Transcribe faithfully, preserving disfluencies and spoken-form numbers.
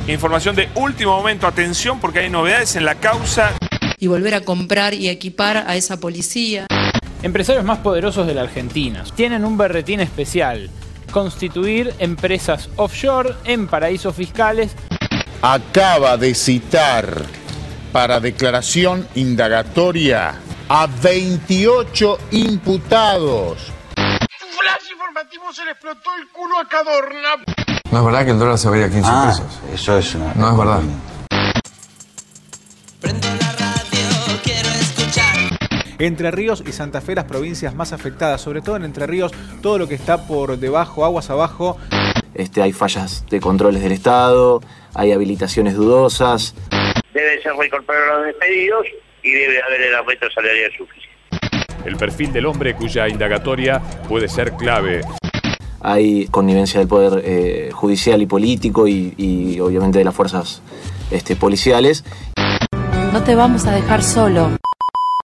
Información de último momento, atención porque hay novedades en la causa. Y volver a comprar y equipar a esa policía. Empresarios más poderosos de la Argentina tienen un berretín especial: constituir empresas offshore en paraísos fiscales. Acaba de citar para declaración indagatoria a veintiocho imputados. Un flash informativo se le explotó el culo a Cadorna. No es verdad que el dólar se va a ir a quince ah, pesos. Eso es una... No es verdad. Prendo la radio, quiero escuchar. Entre Ríos y Santa Fe, las provincias más afectadas, sobre todo en Entre Ríos, todo lo que está por debajo, aguas abajo. Este, hay fallas de controles del Estado, hay habilitaciones dudosas. Deben ser reincorporados los despedidos y debe haber el aumento salarial suficiente. El perfil del hombre cuya indagatoria puede ser clave. Hay connivencia del poder eh, judicial y político y, y obviamente de las fuerzas este, policiales. No te vamos a dejar solo.